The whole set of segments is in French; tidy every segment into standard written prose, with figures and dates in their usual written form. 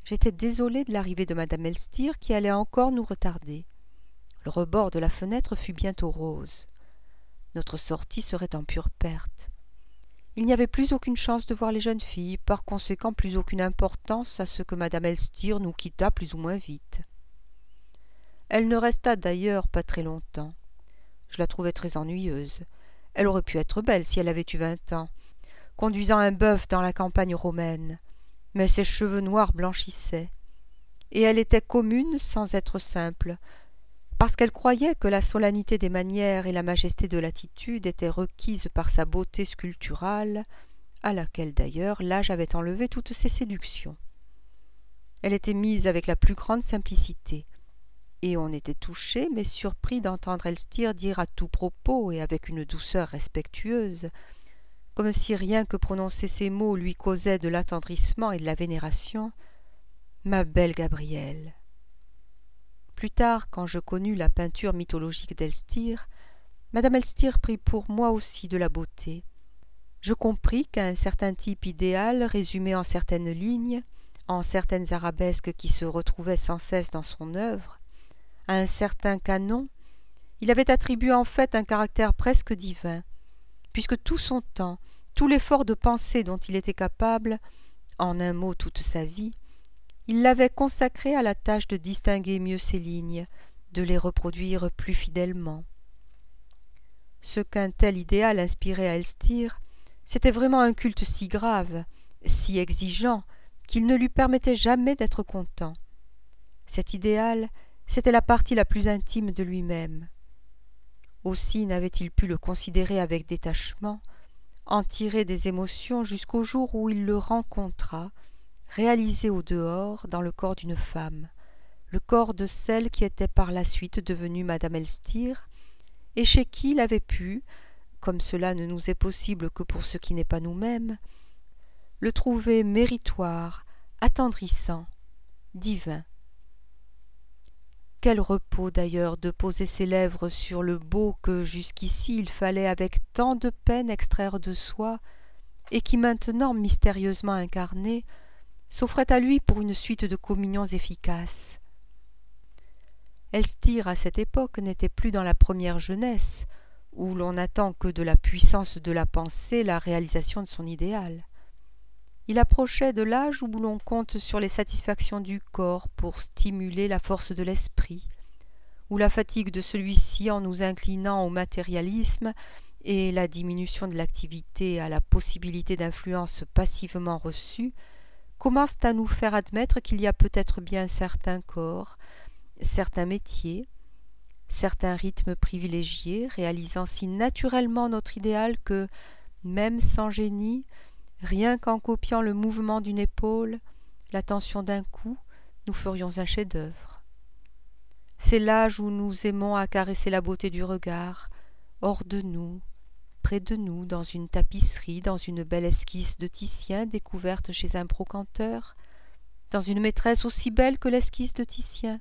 J'étais désolée de l'arrivée de madame Elstir qui allait encore nous retarder. Le rebord de la fenêtre fut bientôt rose. Notre sortie serait en pure perte. Il n'y avait plus aucune chance de voir les jeunes filles, par conséquent plus aucune importance à ce que madame Elstir nous quittât plus ou moins vite. Elle ne resta d'ailleurs pas très longtemps. Je la trouvais très ennuyeuse. Elle aurait pu être belle si elle avait eu 20 ans, conduisant un bœuf dans la campagne romaine, mais ses cheveux noirs blanchissaient, et elle était commune sans être simple, parce qu'elle croyait que la solennité des manières et la majesté de l'attitude étaient requises par sa beauté sculpturale, à laquelle d'ailleurs l'âge avait enlevé toutes ses séductions. Elle était mise avec la plus grande simplicité, et on était touché mais surpris d'entendre Elstir dire à tout propos et avec une douceur respectueuse, comme si rien que prononcer ces mots lui causait de l'attendrissement et de la vénération, « Ma belle Gabrielle ». Plus tard, quand je connus la peinture mythologique d'Elstir, madame Elstir prit pour moi aussi de la beauté. Je compris qu'un certain type idéal résumé en certaines lignes, en certaines arabesques qui se retrouvaient sans cesse dans son œuvre, à un certain canon, il avait attribué en fait un caractère presque divin, puisque tout son temps, tout l'effort de pensée dont il était capable, en un mot toute sa vie, il l'avait consacré à la tâche de distinguer mieux ses lignes, de les reproduire plus fidèlement. Ce qu'un tel idéal inspirait à Elstir, c'était vraiment un culte si grave, si exigeant, qu'il ne lui permettait jamais d'être content. Cet idéal, c'était la partie la plus intime de lui-même. Aussi n'avait-il pu le considérer avec détachement, en tirer des émotions jusqu'au jour où il le rencontra, réalisé au dehors dans le corps d'une femme, le corps de celle qui était par la suite devenue madame Elstir, et chez qui il avait pu, comme cela ne nous est possible que pour ce qui n'est pas nous-mêmes, le trouver méritoire, attendrissant, divin. Quel repos d'ailleurs de poser ses lèvres sur le beau que jusqu'ici il fallait avec tant de peine extraire de soi, et qui maintenant, mystérieusement incarné, s'offrait à lui pour une suite de communions efficaces. Elstir, à cette époque, n'était plus dans la première jeunesse, où l'on n'attend que de la puissance de la pensée la réalisation de son idéal. Il approchait de l'âge où l'on compte sur les satisfactions du corps pour stimuler la force de l'esprit, où la fatigue de celui-ci en nous inclinant au matérialisme et la diminution de l'activité à la possibilité d'influence passivement reçue commencent à nous faire admettre qu'il y a peut-être bien certains corps, certains métiers, certains rythmes privilégiés réalisant si naturellement notre idéal que, même sans génie, rien qu'en copiant le mouvement d'une épaule, la tension d'un cou, nous ferions un chef-d'œuvre. C'est l'âge où nous aimons à caresser la beauté du regard, hors de nous, près de nous, dans une tapisserie, dans une belle esquisse de Titien découverte chez un brocanteur, dans une maîtresse aussi belle que l'esquisse de Titien.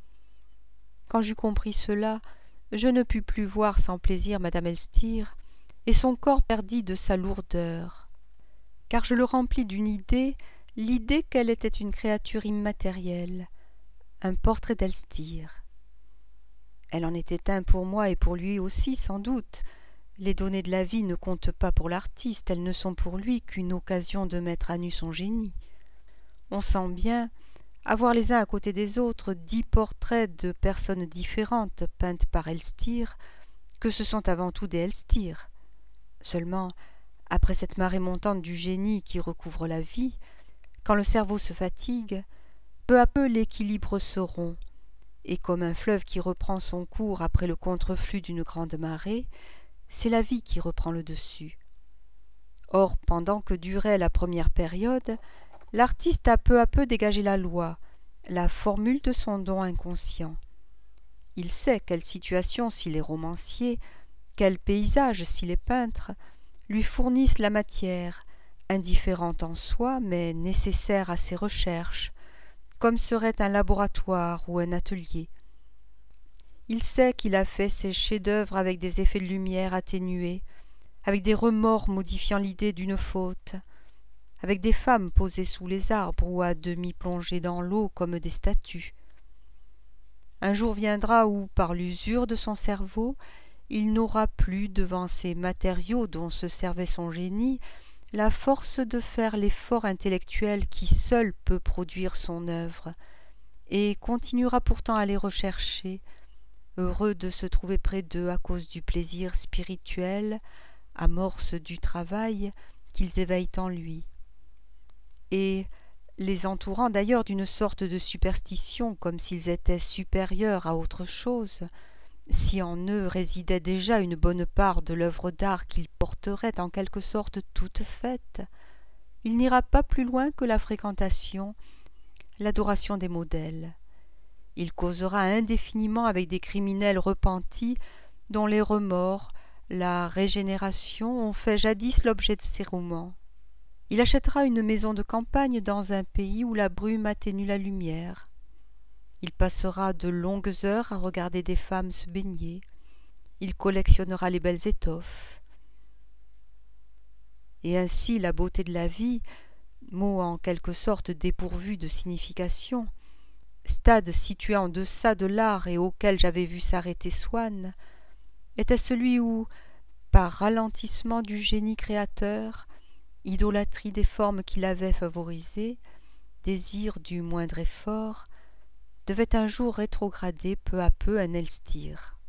Quand j'eus compris cela, je ne pus plus voir sans plaisir madame Elstir, et son corps perdit de sa lourdeur, car je le remplis d'une idée, l'idée qu'elle était une créature immatérielle, un portrait d'Elstir. Elle en était un pour moi et pour lui aussi, sans doute. Les données de la vie ne comptent pas pour l'artiste, elles ne sont pour lui qu'une occasion de mettre à nu son génie. On sent bien, à voir les uns à côté des autres 10 portraits de personnes différentes peintes par Elstir, que ce sont avant tout des Elstir. Seulement, après cette marée montante du génie qui recouvre la vie, quand le cerveau se fatigue, peu à peu l'équilibre se rompt, et comme un fleuve qui reprend son cours après le contreflux d'une grande marée, c'est la vie qui reprend le dessus. Or, pendant que durait la première période, l'artiste a peu à peu dégagé la loi, la formule de son don inconscient. Il sait quelle situation si les romanciers, quel paysage si les peintres, lui fournissent la matière, indifférente en soi, mais nécessaire à ses recherches, comme serait un laboratoire ou un atelier. Il sait qu'il a fait ses chefs-d'œuvre avec des effets de lumière atténués, avec des remords modifiant l'idée d'une faute, avec des femmes posées sous les arbres ou à demi plongées dans l'eau comme des statues. Un jour viendra où, par l'usure de son cerveau, il n'aura plus devant ces matériaux dont se servait son génie la force de faire l'effort intellectuel qui seul peut produire son œuvre, et continuera pourtant à les rechercher, heureux de se trouver près d'eux à cause du plaisir spirituel, amorce du travail qu'ils éveillent en lui. Et, les entourant d'ailleurs d'une sorte de superstition comme s'ils étaient supérieurs à autre chose, si en eux résidait déjà une bonne part de l'œuvre d'art qu'ils porteraient en quelque sorte toute faite, il n'ira pas plus loin que la fréquentation, l'adoration des modèles. Il causera indéfiniment avec des criminels repentis dont les remords, la régénération ont fait jadis l'objet de ses romans. Il achètera une maison de campagne dans un pays où la brume atténue la lumière. Il passera de longues heures à regarder des femmes se baigner. Il collectionnera les belles étoffes. Et ainsi la beauté de la vie, mot en quelque sorte dépourvu de signification, stade situé en deçà de l'art et auquel j'avais vu s'arrêter Swann, était celui où, par ralentissement du génie créateur, idolâtrie des formes qu'il avait favorisées, désir du moindre effort, devait un jour rétrograder peu à peu un Elstir.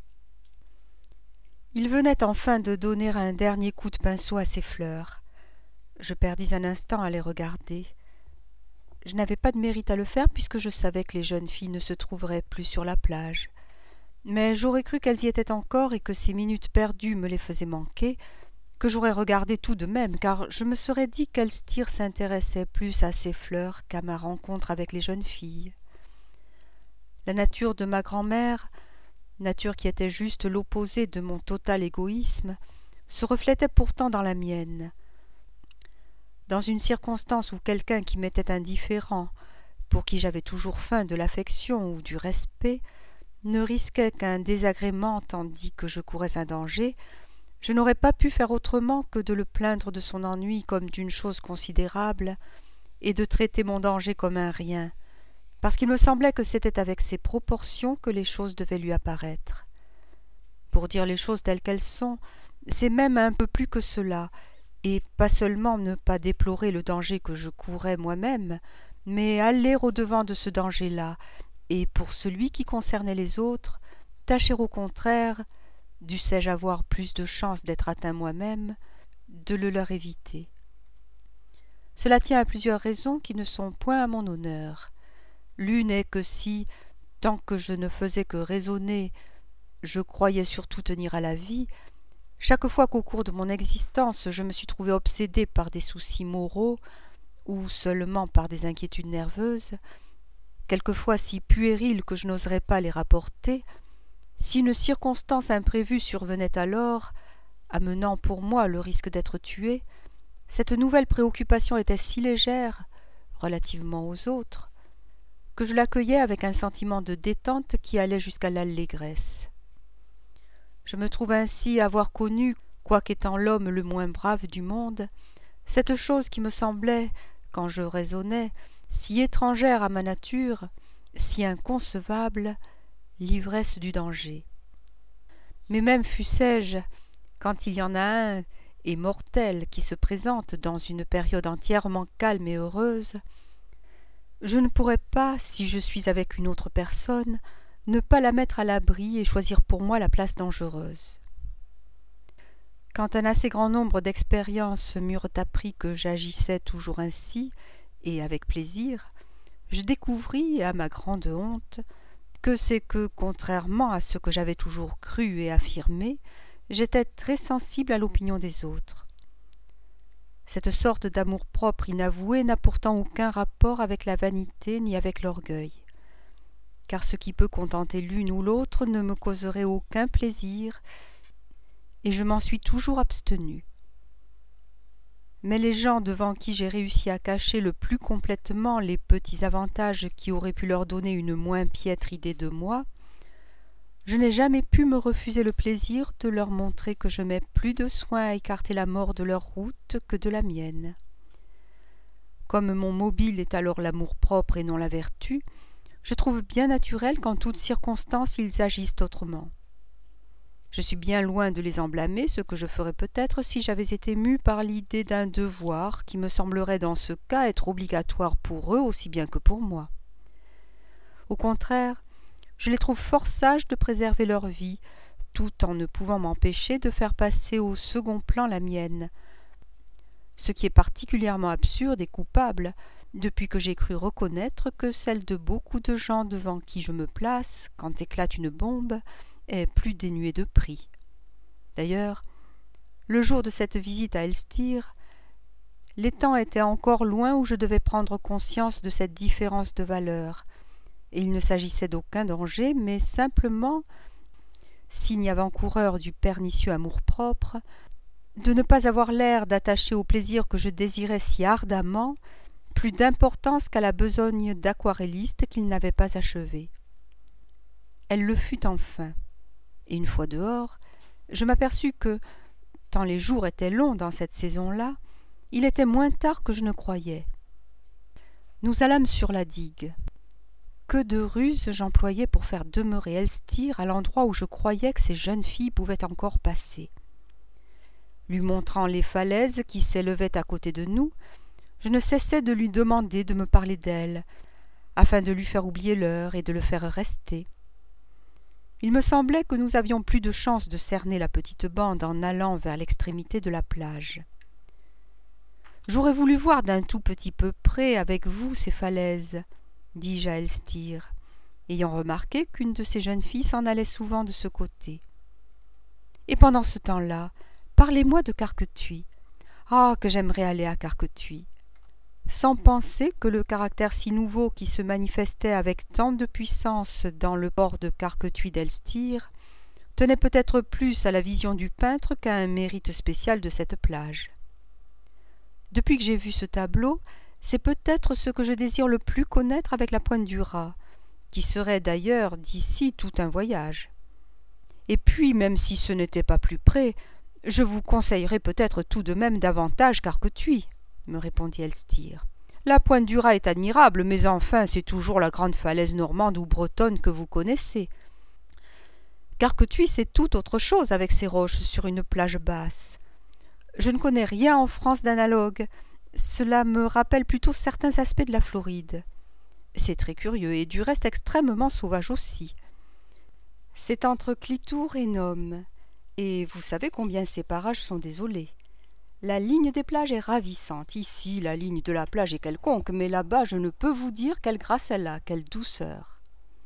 Il venait enfin de donner un dernier coup de pinceau à ses fleurs. Je perdis un instant à les regarder. Je n'avais pas de mérite à le faire puisque je savais que les jeunes filles ne se trouveraient plus sur la plage. Mais j'aurais cru qu'elles y étaient encore et que ces minutes perdues me les faisaient manquer, que j'aurais regardé tout de même, car je me serais dit qu'Elstir s'intéressait plus à ces fleurs qu'à ma rencontre avec les jeunes filles. La nature de ma grand-mère, nature qui était juste l'opposé de mon total égoïsme, se reflétait pourtant dans la mienne. Dans une circonstance où quelqu'un qui m'était indifférent, pour qui j'avais toujours faim de l'affection ou du respect, ne risquait qu'un désagrément tandis que je courais un danger, je n'aurais pas pu faire autrement que de le plaindre de son ennui comme d'une chose considérable et de traiter mon danger comme un rien, parce qu'il me semblait que c'était avec ces proportions que les choses devaient lui apparaître. Pour dire les choses telles qu'elles sont, c'est même un peu plus que cela, et pas seulement ne pas déplorer le danger que je courais moi-même, mais aller au-devant de ce danger-là, et pour celui qui concernait les autres, tâcher au contraire, dussé-je avoir plus de chance d'être atteint moi-même, de le leur éviter. Cela tient à plusieurs raisons qui ne sont point à mon honneur. L'une est que si, tant que je ne faisais que raisonner, je croyais surtout tenir à la vie, chaque fois qu'au cours de mon existence je me suis trouvé obsédé par des soucis moraux, ou seulement par des inquiétudes nerveuses, quelquefois si puériles que je n'oserais pas les rapporter, si une circonstance imprévue survenait alors, amenant pour moi le risque d'être tué, cette nouvelle préoccupation était si légère, relativement aux autres, que je l'accueillais avec un sentiment de détente qui allait jusqu'à l'allégresse. Je me trouve ainsi avoir connu, quoiqu'étant l'homme le moins brave du monde, cette chose qui me semblait, quand je raisonnais, si étrangère à ma nature, si inconcevable, l'ivresse du danger. Mais même fussé-je, quand il y en a un, et mortel, qui se présente dans une période entièrement calme et heureuse, je ne pourrais pas, si je suis avec une autre personne, ne pas la mettre à l'abri et choisir pour moi la place dangereuse. Quand un assez grand nombre d'expériences m'eurent appris que j'agissais toujours ainsi, et avec plaisir, je découvris, à ma grande honte, que c'est que, contrairement à ce que j'avais toujours cru et affirmé, j'étais très sensible à l'opinion des autres. Cette sorte d'amour-propre inavoué n'a pourtant aucun rapport avec la vanité ni avec l'orgueil, car ce qui peut contenter l'une ou l'autre ne me causerait aucun plaisir, et je m'en suis toujours abstenu. Mais les gens devant qui j'ai réussi à cacher le plus complètement les petits avantages qui auraient pu leur donner une moins piètre idée de moi, je n'ai jamais pu me refuser le plaisir de leur montrer que je mets plus de soin à écarter la mort de leur route que de la mienne. comme mon mobile est alors l'amour-propre et non la vertu, je trouve bien naturel qu'en toutes circonstances ils agissent autrement. Je suis bien loin de les en blâmer, ce que je ferais peut-être si j'avais été mue par l'idée d'un devoir qui me semblerait dans ce cas être obligatoire pour eux aussi bien que pour moi. Au contraire, je les trouve fort sages de préserver leur vie, tout en ne pouvant m'empêcher de faire passer au second plan la mienne, ce qui est particulièrement absurde et coupable, depuis que j'ai cru reconnaître que celle de beaucoup de gens devant qui je me place, quand éclate une bombe, est plus dénuée de prix. D'ailleurs, le jour de cette visite à Elstir, les temps étaient encore loin où je devais prendre conscience de cette différence de valeur, et il ne s'agissait d'aucun danger, mais simplement, signe avant-coureur du pernicieux amour-propre, de ne pas avoir l'air d'attacher au plaisir que je désirais si ardemment plus d'importance qu'à la besogne d'aquarelliste qu'il n'avait pas achevée. Elle le fut enfin, et une fois dehors, je m'aperçus que, tant les jours étaient longs dans cette saison-là, il était moins tard que je ne croyais. Nous allâmes sur la digue. Que de ruses j'employais pour faire demeurer Elstir à l'endroit où je croyais que ces jeunes filles pouvaient encore passer. Lui montrant les falaises qui s'élevaient à côté de nous, je ne cessais de lui demander de me parler d'elles, afin de lui faire oublier l'heure et de le faire rester. Il me semblait que nous avions plus de chance de cerner la petite bande en allant vers l'extrémité de la plage. « J'aurais voulu voir d'un tout petit peu près avec vous ces falaises, » dis-je à Elstir, ayant remarqué qu'une de ces jeunes filles s'en allait souvent de ce côté. « Et pendant ce temps-là, parlez-moi de Carquetuit. Ah, que j'aimerais aller à Carquetuit !» Sans penser que le caractère si nouveau qui se manifestait avec tant de puissance dans le port de Carquetuit d'Elstir tenait peut-être plus à la vision du peintre qu'à un mérite spécial de cette plage. Depuis que j'ai vu ce tableau, c'est peut-être ce que je désire le plus connaître avec la pointe du raz, qui serait d'ailleurs d'ici tout un voyage. Et puis, même si ce n'était pas plus près, je vous conseillerais peut-être tout de même davantage Carquetuit, me répondit Elstir. La pointe du raz est admirable, mais enfin c'est toujours la grande falaise normande ou bretonne que vous connaissez. Carquetuit c'est tout autre chose avec ses roches sur une plage basse. Je ne connais rien en France d'analogue. Cela me rappelle plutôt certains aspects de la Floride. C'est très curieux et du reste extrêmement sauvage aussi. C'est entre Clitour et Nome, et vous savez combien ces parages sont désolés. La ligne des plages est ravissante. Ici, la ligne de la plage est quelconque, mais là-bas, je ne peux vous dire quelle grâce elle a, quelle douceur.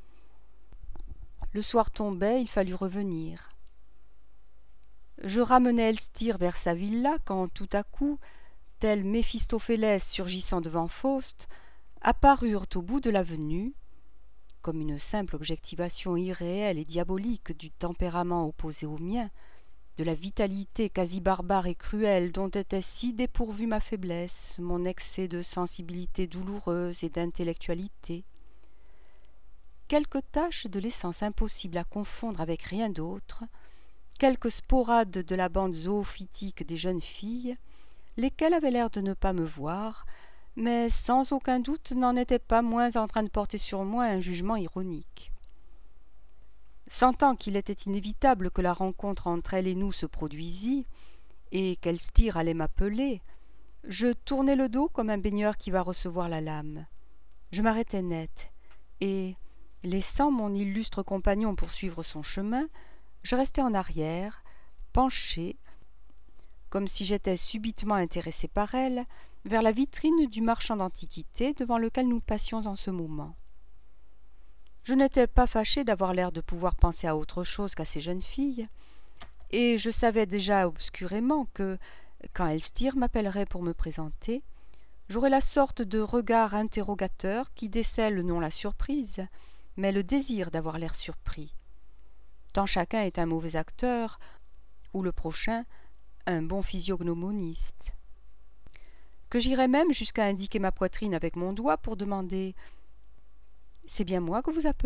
Le soir tombait, il fallut revenir. Je ramenais Elstir vers sa villa quand, tout à coup, tel Méphistophélès surgissant devant Faust, apparurent au bout de l'avenue, comme une simple objectivation irréelle et diabolique du tempérament opposé au mien, de la vitalité quasi barbare et cruelle dont était si dépourvue ma faiblesse, mon excès de sensibilité douloureuse et d'intellectualité. Quelques taches de l'essence impossible à confondre avec rien d'autre, quelques sporades de la bande zoophytique des jeunes filles, lesquelles avaient l'air de ne pas me voir, mais sans aucun doute n'en étaient pas moins en train de porter sur moi un jugement ironique. Sentant qu'il était inévitable que la rencontre entre elle et nous se produisît, et qu'Elstir allait m'appeler, je tournai le dos comme un baigneur qui va recevoir la lame. Je m'arrêtai net, et, laissant mon illustre compagnon poursuivre son chemin, je restai en arrière, penché, comme si j'étais subitement intéressé par elle, vers la vitrine du marchand d'antiquités devant lequel nous passions en ce moment. Je n'étais pas fâché d'avoir l'air de pouvoir penser à autre chose qu'à ces jeunes filles, et je savais déjà obscurément que, quand Elstir m'appellerait pour me présenter, j'aurais la sorte de regard interrogateur qui décèle non la surprise, mais le désir d'avoir l'air surpris. Tant chacun est un mauvais acteur, ou le prochain, un bon physiognomoniste. Que j'irais même jusqu'à indiquer ma poitrine avec mon doigt pour demander « C'est bien moi que vous appelez ?»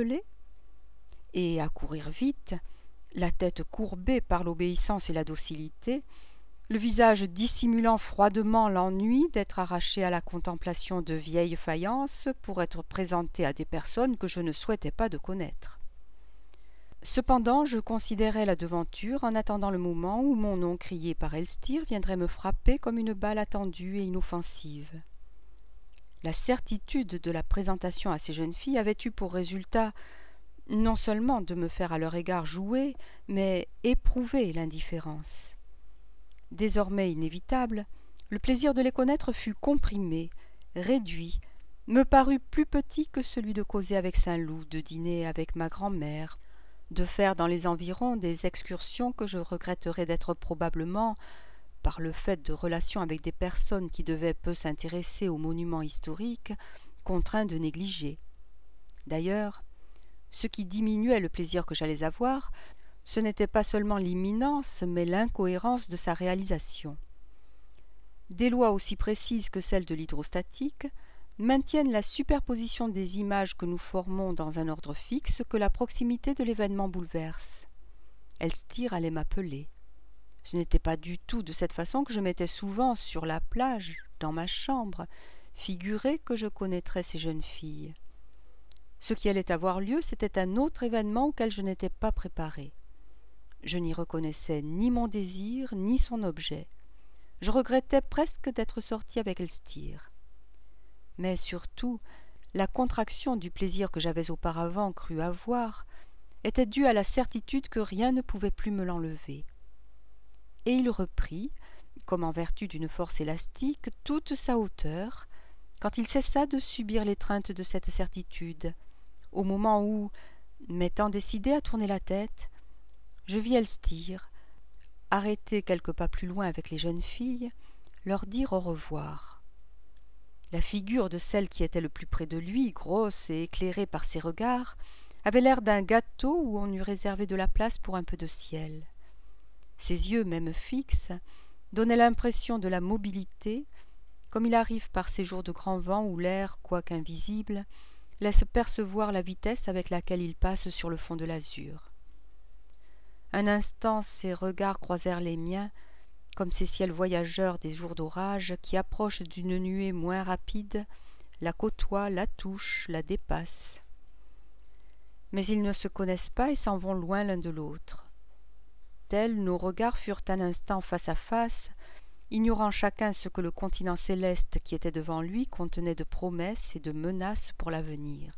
et à courir vite, la tête courbée par l'obéissance et la docilité, le visage dissimulant froidement l'ennui d'être arraché à la contemplation de vieilles faïences pour être présenté à des personnes que je ne souhaitais pas de connaître. Cependant, je considérais la devanture en attendant le moment où mon nom crié par Elstir viendrait me frapper comme une balle attendue et inoffensive. La certitude de la présentation à ces jeunes filles avait eu pour résultat non seulement de me faire à leur égard jouer, mais éprouver l'indifférence. Désormais inévitable, le plaisir de les connaître fut comprimé, réduit, me parut plus petit que celui de causer avec Saint-Loup, de dîner avec ma grand-mère, de faire dans les environs des excursions que je regretterais d'être probablement, par le fait de relations avec des personnes qui devaient peu s'intéresser aux monuments historiques, contraint de négliger. D'ailleurs, ce qui diminuait le plaisir que j'allais avoir, ce n'était pas seulement l'imminence, mais l'incohérence de sa réalisation. Des lois aussi précises que celles de l'hydrostatique maintiennent la superposition des images que nous formons dans un ordre fixe que la proximité de l'événement bouleverse. Elstir allait m'appeler. Ce n'était pas du tout de cette façon que je m'étais souvent, sur la plage, dans ma chambre, figuré que je connaîtrais ces jeunes filles. Ce qui allait avoir lieu, c'était un autre événement auquel je n'étais pas préparé. Je n'y reconnaissais ni mon désir, ni son objet. Je regrettais presque d'être sorti avec Elstir. Mais surtout, la contraction du plaisir que j'avais auparavant cru avoir était due à la certitude que rien ne pouvait plus me l'enlever. Et il reprit, comme en vertu d'une force élastique, toute sa hauteur, quand il cessa de subir l'étreinte de cette certitude, au moment où, m'étant décidé à tourner la tête, je vis Elstir, arrêté quelques pas plus loin avec les jeunes filles, leur dire au revoir. La figure de celle qui était le plus près de lui, grosse et éclairée par ses regards, avait l'air d'un gâteau où on eût réservé de la place pour un peu de ciel. Ses yeux, même fixes, donnaient l'impression de la mobilité, comme il arrive par ces jours de grand vent où l'air, quoique invisible, laisse percevoir la vitesse avec laquelle il passe sur le fond de l'azur. Un instant, ses regards croisèrent les miens, comme ces ciels voyageurs des jours d'orage qui approchent d'une nuée moins rapide, la côtoient, la touchent, la dépassent. Mais ils ne se connaissent pas et s'en vont loin l'un de l'autre. Tels, nos regards furent un instant face à face, ignorant chacun ce que le continent céleste qui était devant lui contenait de promesses et de menaces pour l'avenir.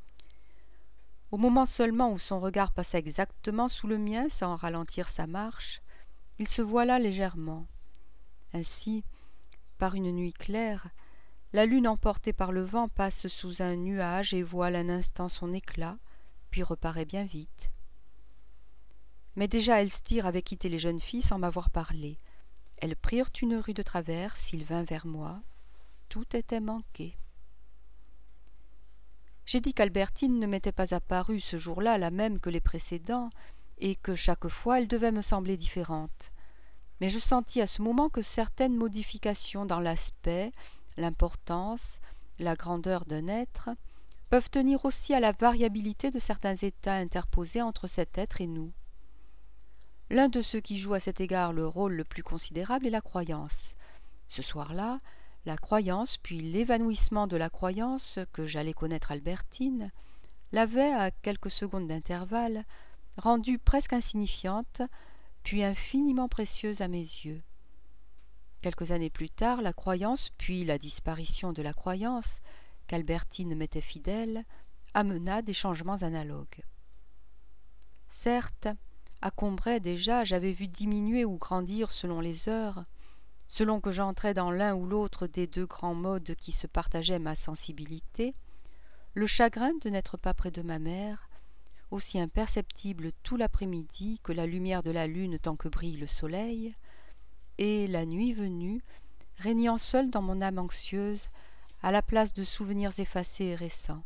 Au moment seulement où son regard passa exactement sous le mien sans ralentir sa marche, il se voila légèrement. Ainsi, par une nuit claire, la lune emportée par le vent passe sous un nuage et voile un instant son éclat, puis reparaît bien vite. Mais déjà Elstir avait quitté les jeunes filles sans m'avoir parlé. Elles prirent une rue de traverse, il vint vers moi. Tout était manqué. J'ai dit qu'Albertine ne m'était pas apparue ce jour-là la même que les précédents, et que chaque fois elle devait me sembler différente. Mais je sentis à ce moment que certaines modifications dans l'aspect, l'importance, la grandeur d'un être peuvent tenir aussi à la variabilité de certains états interposés entre cet être et nous. L'un de ceux qui jouent à cet égard le rôle le plus considérable est la croyance. Ce soir-là, la croyance, puis l'évanouissement de la croyance que j'allais connaître Albertine, l'avait, à quelques secondes d'intervalle, rendue presque insignifiante, puis infiniment précieuse à mes yeux. Quelques années plus tard, la croyance, puis la disparition de la croyance, qu'Albertine m'était fidèle, amena des changements analogues. Certes, à Combray déjà, j'avais vu diminuer ou grandir selon les heures, selon que j'entrais dans l'un ou l'autre des deux grands modes qui se partageaient ma sensibilité, le chagrin de n'être pas près de ma mère, aussi imperceptible tout l'après-midi que la lumière de la lune tant que brille le soleil, et, la nuit venue, régnant seule dans mon âme anxieuse, à la place de souvenirs effacés et récents.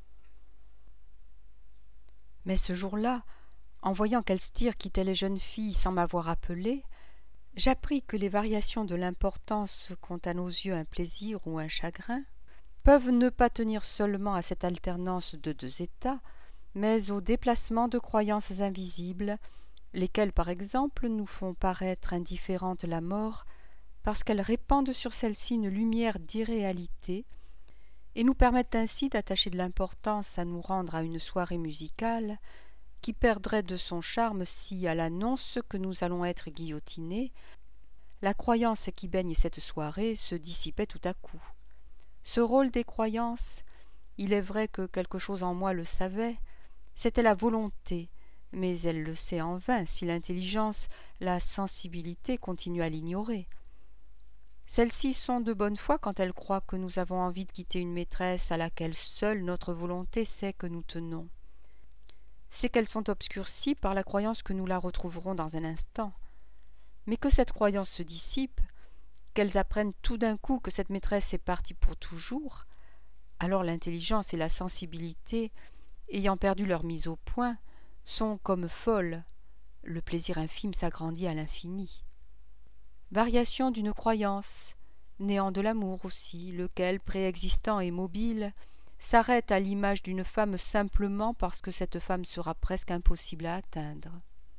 Mais ce jour-là, en voyant qu'Elstir quittait les jeunes filles sans m'avoir appelé, j'appris que les variations de l'importance qu'ont à nos yeux un plaisir ou un chagrin peuvent ne pas tenir seulement à cette alternance de deux états, mais au déplacement de croyances invisibles, lesquelles par exemple nous font paraître indifférente la mort parce qu'elles répandent sur celle-ci une lumière d'irréalité et nous permettent ainsi d'attacher de l'importance à nous rendre à une soirée musicale qui perdrait de son charme si, à l'annonce que nous allons être guillotinés, la croyance qui baigne cette soirée se dissipait tout à coup. Ce rôle des croyances, il est vrai que quelque chose en moi le savait, c'était la volonté, mais elle le sait en vain si l'intelligence, la sensibilité continuent à l'ignorer. Celles-ci sont de bonne foi quand elles croient que nous avons envie de quitter une maîtresse à laquelle seule notre volonté sait que nous tenons. C'est qu'elles sont obscurcies par la croyance que nous la retrouverons dans un instant. Mais que cette croyance se dissipe, qu'elles apprennent tout d'un coup que cette maîtresse est partie pour toujours, alors l'intelligence et la sensibilité, ayant perdu leur mise au point, sont comme folles. Le plaisir infime s'agrandit à l'infini. Variation d'une croyance, néant de l'amour aussi, lequel, préexistant et mobile, s'arrête à l'image d'une femme simplement parce que cette femme sera presque impossible à atteindre.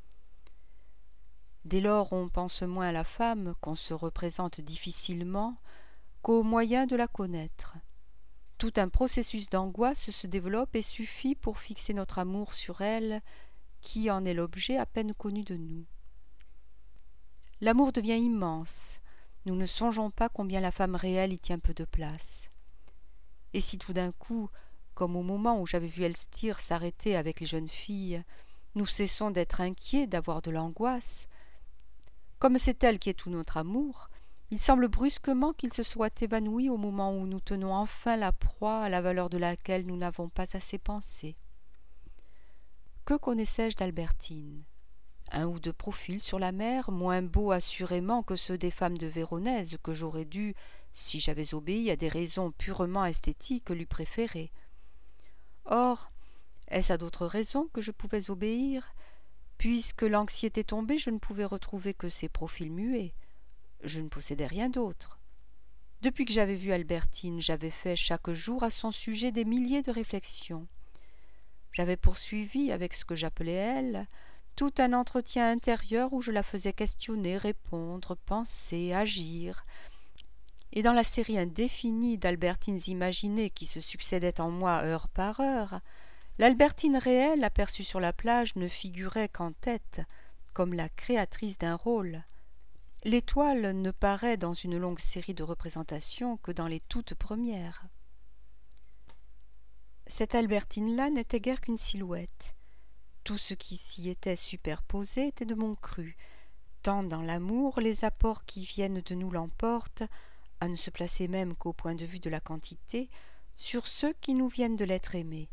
Dès lors on pense moins à la femme, qu'on se représente difficilement, qu'aux moyens de la connaître. Tout un processus d'angoisse se développe et suffit pour fixer notre amour sur elle, qui en est l'objet à peine connu de nous. L'amour devient immense, nous ne songeons pas combien la femme réelle y tient peu de place. Et si tout d'un coup, comme au moment où j'avais vu Elstir s'arrêter avec les jeunes filles, nous cessons d'être inquiets, d'avoir de l'angoisse, comme c'est elle qui est tout notre amour, il semble brusquement qu'il se soit évanoui au moment où nous tenons enfin la proie à la valeur de laquelle nous n'avons pas assez pensé. Que connaissais-je d'Albertine ? Un ou deux profils sur la mer, moins beaux assurément que ceux des femmes de Véronèse que j'aurais dû, si j'avais obéi à des raisons purement esthétiques, lui préférer. Or, est-ce à d'autres raisons que je pouvais obéir ? Puisque l'anxiété tombée, je ne pouvais retrouver que ces profils muets. Je ne possédais rien d'autre. Depuis que j'avais vu Albertine, j'avais fait chaque jour à son sujet des milliers de réflexions. J'avais poursuivi, avec ce que j'appelais elle, tout un entretien intérieur où je la faisais questionner, répondre, penser, agir. Et dans la série indéfinie d'Albertines imaginées qui se succédaient en moi heure par heure, l'Albertine réelle aperçue sur la plage ne figurait qu'en tête, comme la créatrice d'un rôle. L'étoile ne paraît dans une longue série de représentations que dans les toutes premières. Cette Albertine-là n'était guère qu'une silhouette. Tout ce qui s'y était superposé était de mon cru, tant dans l'amour les apports qui viennent de nous l'emportent, à ne se placer même qu'au point de vue de la quantité, sur ceux qui nous viennent de l'être aimé.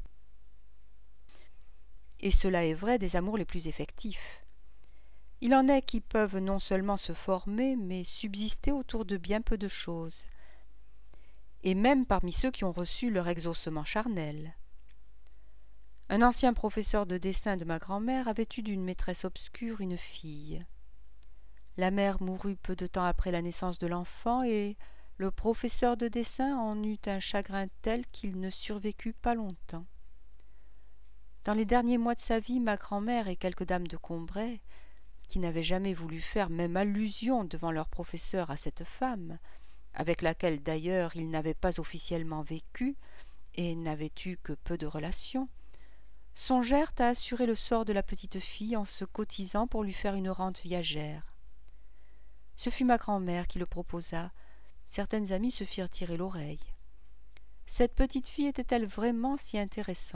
Et cela est vrai des amours les plus effectifs. Il en est qui peuvent non seulement se former, mais subsister autour de bien peu de choses, et même parmi ceux qui ont reçu leur exaucement charnel. Un ancien professeur de dessin de ma grand-mère avait eu d'une maîtresse obscure une fille. La mère mourut peu de temps après la naissance de l'enfant, et le professeur de dessin en eut un chagrin tel qu'il ne survécut pas longtemps. Dans les derniers mois de sa vie, ma grand-mère et quelques dames de Combray, qui n'avaient jamais voulu faire même allusion devant leur professeur à cette femme, avec laquelle d'ailleurs ils n'avaient pas officiellement vécu et n'avaient eu que peu de relations, songèrent à assurer le sort de la petite fille en se cotisant pour lui faire une rente viagère. Ce fut ma grand-mère qui le proposa. Certaines amies se firent tirer l'oreille. Cette petite fille était-elle vraiment si intéressante ?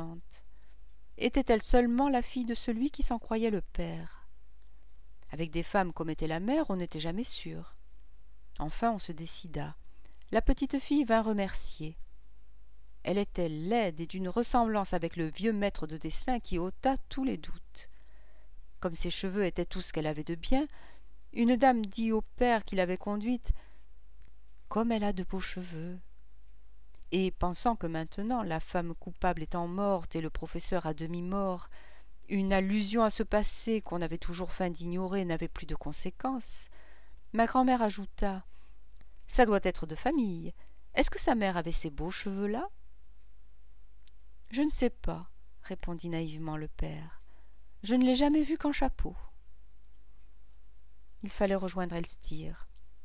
Était-elle seulement la fille de celui qui s'en croyait le père ? Avec des femmes comme était la mère, on n'était jamais sûr. Enfin, on se décida. La petite fille vint remercier. Elle était laide et d'une ressemblance avec le vieux maître de dessin qui ôta tous les doutes. Comme ses cheveux étaient tout ce qu'elle avait de bien, une dame dit au père qui l'avait conduite « Comme elle a de beaux cheveux !» Et pensant que maintenant, la femme coupable étant morte et le professeur à demi mort, une allusion à ce passé qu'on avait toujours feint d'ignorer n'avait plus de conséquences, ma grand-mère ajouta « Ça doit être de famille. Est-ce que sa mère avait ces beaux cheveux-là » ? « Je ne sais pas, » répondit naïvement le père. « Je ne l'ai jamais vue qu'en chapeau. » Il fallait rejoindre Elstir.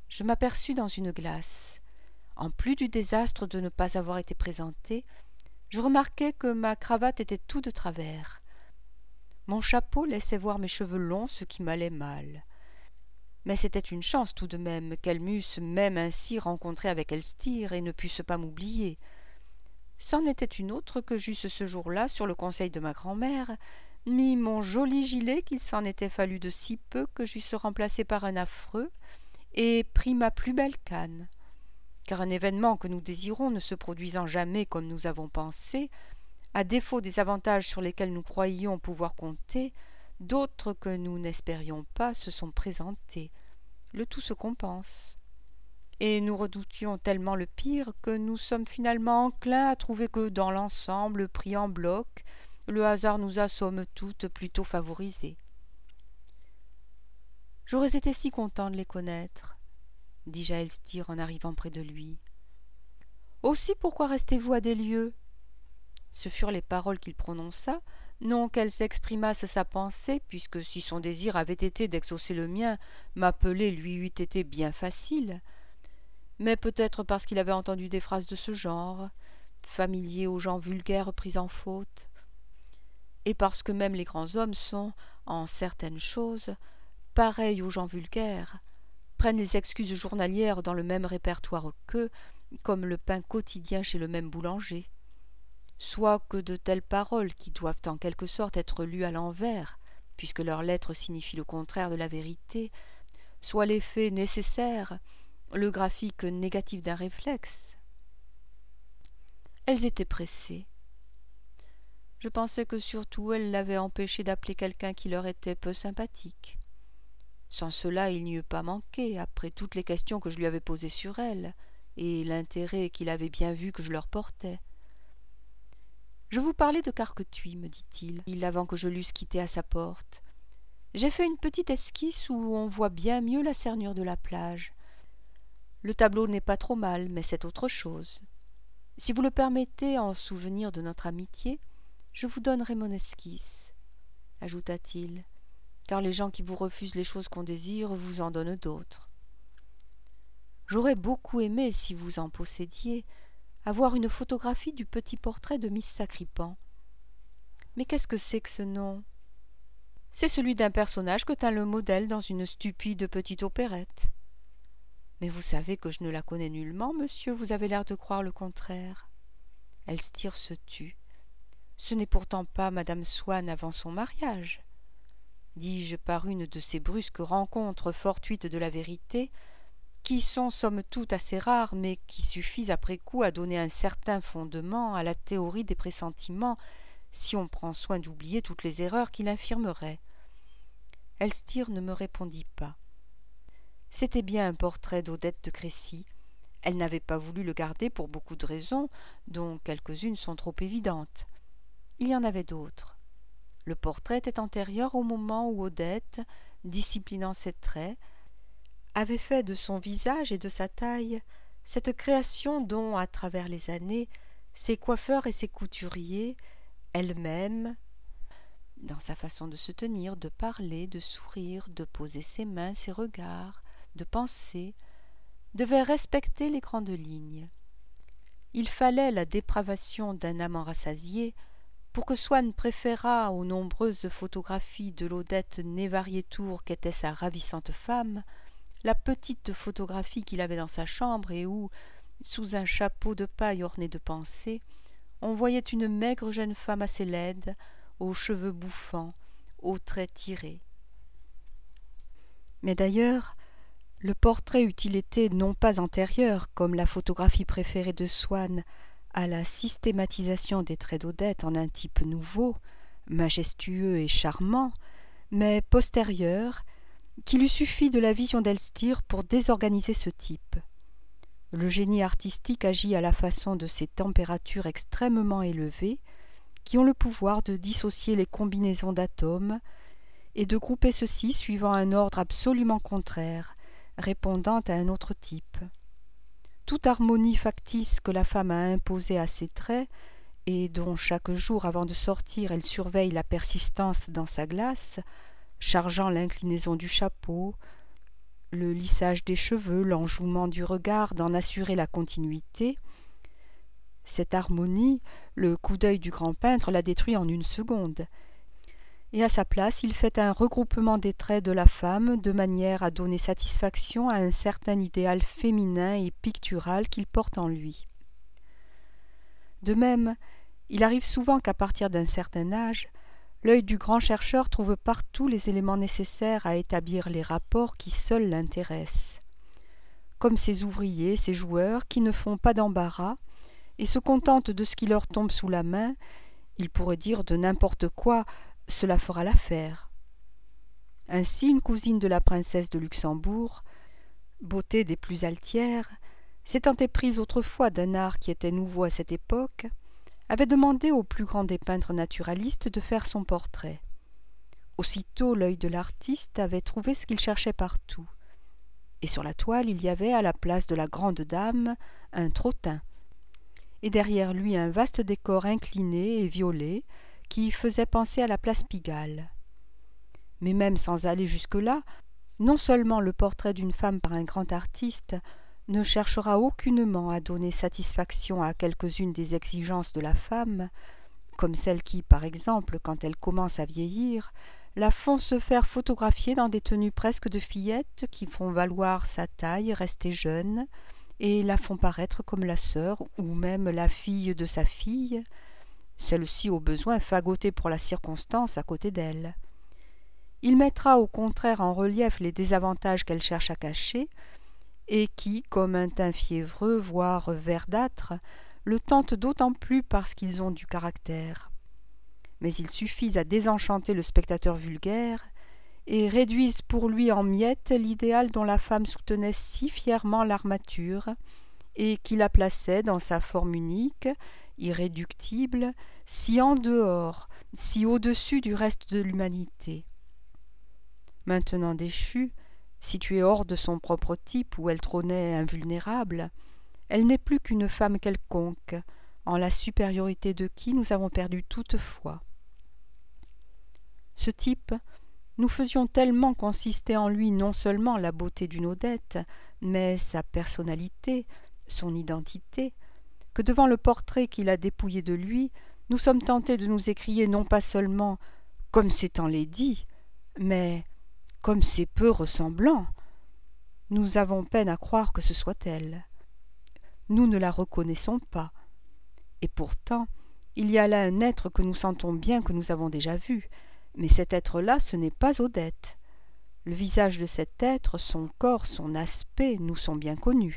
je m'aperçus dans une glace. En plus du désastre de ne pas avoir été présenté, je remarquai que ma cravate était tout de travers. Mon chapeau laissait voir mes cheveux longs, ce qui m'allait mal. Mais c'était une chance tout de même qu'elle m'eusse même ainsi rencontré avec Elstir et ne pusse pas m'oublier. C'en était une autre que j'eusse ce jour-là, sur le conseil de ma grand-mère, mis mon joli gilet qu'il s'en était fallu de si peu que j'eusse remplacé par un affreux, et pris ma plus belle canne. Car un événement que nous désirons ne se produisant jamais comme nous avons pensé, à défaut des avantages sur lesquels nous croyions pouvoir compter, d'autres que nous n'espérions pas se sont présentés. Le tout se compense. Et nous redoutions tellement le pire que nous sommes finalement enclins à trouver que, dans l'ensemble, pris en bloc, le hasard nous a somme toute plutôt favorisés. J'aurais été si content de les connaître, dis-je à Elstir en arrivant près de lui. Aussi, pourquoi restez-vous à des lieues ? Ce furent les paroles qu'il prononça, non qu'elles exprimassent sa pensée, puisque si son désir avait été d'exaucer le mien, m'appeler lui eût été bien facile, mais peut-être parce qu'il avait entendu des phrases de ce genre, familiers aux gens vulgaires pris en faute, et parce que même les grands hommes sont, en certaines choses, pareils aux gens vulgaires, prennent les excuses journalières dans le même répertoire qu'eux, comme le pain quotidien chez le même boulanger. Soit que de telles paroles, qui doivent en quelque sorte être lues à l'envers, puisque leurs lettres signifient le contraire de la vérité, soit l'effet nécessaire, le graphique négatif d'un réflexe. Elles étaient pressées. Je pensais que surtout elles l'avaient empêché d'appeler quelqu'un qui leur était peu sympathique. Sans cela, il n'y eût pas manqué, après toutes les questions que je lui avais posées sur elle, et l'intérêt qu'il avait bien vu que je leur portais. « Je vous parlais de Carquethuit, me dit-il, avant que je l'eusse quitté à sa porte. J'ai fait une petite esquisse où on voit bien mieux la cernure de la plage. Le tableau n'est pas trop mal, mais c'est autre chose. Si vous le permettez, en souvenir de notre amitié, je vous donnerai mon esquisse, ajouta-t-il, car les gens qui vous refusent les choses qu'on désire vous en donnent d'autres. J'aurais beaucoup aimé, si vous en possédiez, avoir une photographie du petit portrait de Miss Sacripan. Mais qu'est-ce que c'est que ce nom ? C'est celui d'un personnage que tint le modèle dans une stupide petite opérette. Mais vous savez que je ne la connais nullement, monsieur, vous avez l'air de croire le contraire. Elstir se tut. Ce n'est pourtant pas madame Swann avant son mariage, dis-je par une de ces brusques rencontres fortuites de la vérité, qui sont somme toute assez rares, mais qui suffisent après coup à donner un certain fondement à la théorie des pressentiments, si on prend soin d'oublier toutes les erreurs qui l'infirmeraient. Elstir ne me répondit pas. C'était bien un portrait d'Odette de Crécy. Elle n'avait pas voulu le garder pour beaucoup de raisons, dont quelques-unes sont trop évidentes. Il y en avait d'autres. Le portrait était antérieur au moment où Odette, disciplinant ses traits, avait fait de son visage et de sa taille cette création dont, à travers les années, ses coiffeurs et ses couturiers, elle-même, dans sa façon de se tenir, de parler, de sourire, de poser ses mains, ses regards, de penser, devait respecter les grandes lignes. Il fallait la dépravation d'un amant rassasié pour que Swann préférât aux nombreuses photographies de l'Odette Névariétour qu'était sa ravissante femme, la petite photographie qu'il avait dans sa chambre et où, sous un chapeau de paille orné de pensées, on voyait une maigre jeune femme assez laide, aux cheveux bouffants, aux traits tirés. Mais d'ailleurs, le portrait eût-il été non pas antérieur, comme la photographie préférée de Swann, à la systématisation des traits d'Odette en un type nouveau, majestueux et charmant, mais postérieur, qu'il eût suffi de la vision d'Elstir pour désorganiser ce type. Le génie artistique agit à la façon de ces températures extrêmement élevées, qui ont le pouvoir de dissocier les combinaisons d'atomes et de grouper ceux-ci suivant un ordre absolument contraire, répondant à un autre type. Toute harmonie factice que la femme a imposée à ses traits, et dont chaque jour avant de sortir elle surveille la persistance dans sa glace, chargeant l'inclinaison du chapeau, le lissage des cheveux, l'enjouement du regard, d'en assurer la continuité. Cette harmonie, le coup d'œil du grand peintre la détruit en une seconde. Et à sa place, il fait un regroupement des traits de la femme de manière à donner satisfaction à un certain idéal féminin et pictural qu'il porte en lui. De même, il arrive souvent qu'à partir d'un certain âge, l'œil du grand chercheur trouve partout les éléments nécessaires à établir les rapports qui seuls l'intéressent. Comme ces ouvriers, ces joueurs qui ne font pas d'embarras et se contentent de ce qui leur tombe sous la main, ils pourraient dire de n'importe quoi, cela fera l'affaire. Ainsi, une cousine de la princesse de Luxembourg, beauté des plus altières, s'étant éprise autrefois d'un art qui était nouveau à cette époque, avait demandé au plus grand des peintres naturalistes de faire son portrait. Aussitôt l'œil de l'artiste avait trouvé ce qu'il cherchait partout, et sur la toile il y avait à la place de la grande dame un trottin, et derrière lui un vaste décor incliné et violet qui faisait penser à la place Pigalle. Mais même sans aller jusque-là, non seulement le portrait d'une femme par un grand artiste ne cherchera aucunement à donner satisfaction à quelques-unes des exigences de la femme, comme celles qui, par exemple, quand elle commence à vieillir, la font se faire photographier dans des tenues presque de fillette qui font valoir sa taille restée jeune et la font paraître comme la sœur ou même la fille de sa fille, celle-ci au besoin fagotée pour la circonstance à côté d'elle. Il mettra au contraire en relief les désavantages qu'elle cherche à cacher et qui, comme un teint fiévreux, voire verdâtre, le tentent d'autant plus parce qu'ils ont du caractère. Mais ils suffisent à désenchanter le spectateur vulgaire et réduisent pour lui en miettes l'idéal dont la femme soutenait si fièrement l'armature et qui la plaçait dans sa forme unique, irréductible, si en dehors, si au-dessus du reste de l'humanité. Maintenant déchue, située hors de son propre type où elle trônait invulnérable, elle n'est plus qu'une femme quelconque, en la supériorité de qui nous avons perdu toute foi. Ce type, nous faisions tellement consister en lui non seulement la beauté d'une Odette, mais sa personnalité, son identité, que devant le portrait qu'il a dépouillé de lui, nous sommes tentés de nous écrier non pas seulement « comme c'est enlaidi », mais « comme c'est peu ressemblant ». Nous avons peine à croire que ce soit elle. Nous ne la reconnaissons pas. Et pourtant, il y a là un être que nous sentons bien que nous avons déjà vu, mais cet être-là, ce n'est pas Odette. Le visage de cet être, son corps, son aspect, nous sont bien connus.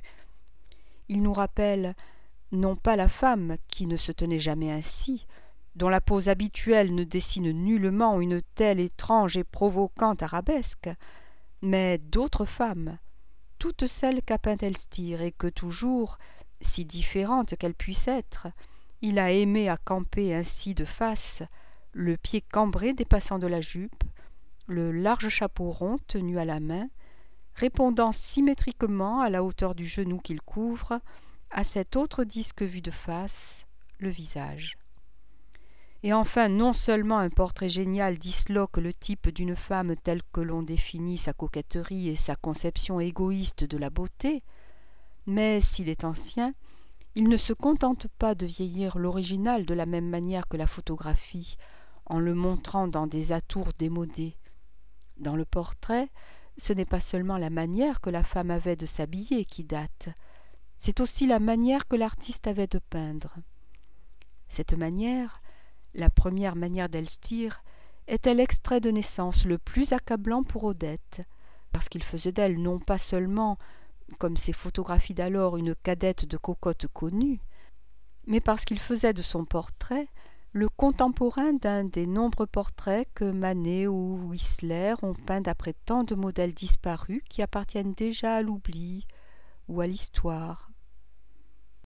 Il nous rappelle non pas la femme qui ne se tenait jamais ainsi, dont la pose habituelle ne dessine nullement une telle étrange et provocante arabesque, mais d'autres femmes, toutes celles qu'a peintes Elstir et que toujours, si différentes qu'elles puissent être, il a aimé à camper ainsi de face, le pied cambré dépassant de la jupe, le large chapeau rond tenu à la main, répondant symétriquement à la hauteur du genou qu'il couvre, à cet autre disque vu de face, le visage. Et enfin, non seulement un portrait génial disloque le type d'une femme tel que l'on définit sa coquetterie et sa conception égoïste de la beauté, mais s'il est ancien, il ne se contente pas de vieillir l'original de la même manière que la photographie, en le montrant dans des atours démodés. Dans le portrait, ce n'est pas seulement la manière que la femme avait de s'habiller qui date, c'est aussi la manière que l'artiste avait de peindre. Cette manière, la première manière d'Elstir, était l'extrait de naissance le plus accablant pour Odette, parce qu'il faisait d'elle non pas seulement, comme ses photographies d'alors, une cadette de cocotte connue, mais parce qu'il faisait de son portrait le contemporain d'un des nombreux portraits que Manet ou Whistler ont peints d'après tant de modèles disparus qui appartiennent déjà à l'oubli ou à l'histoire.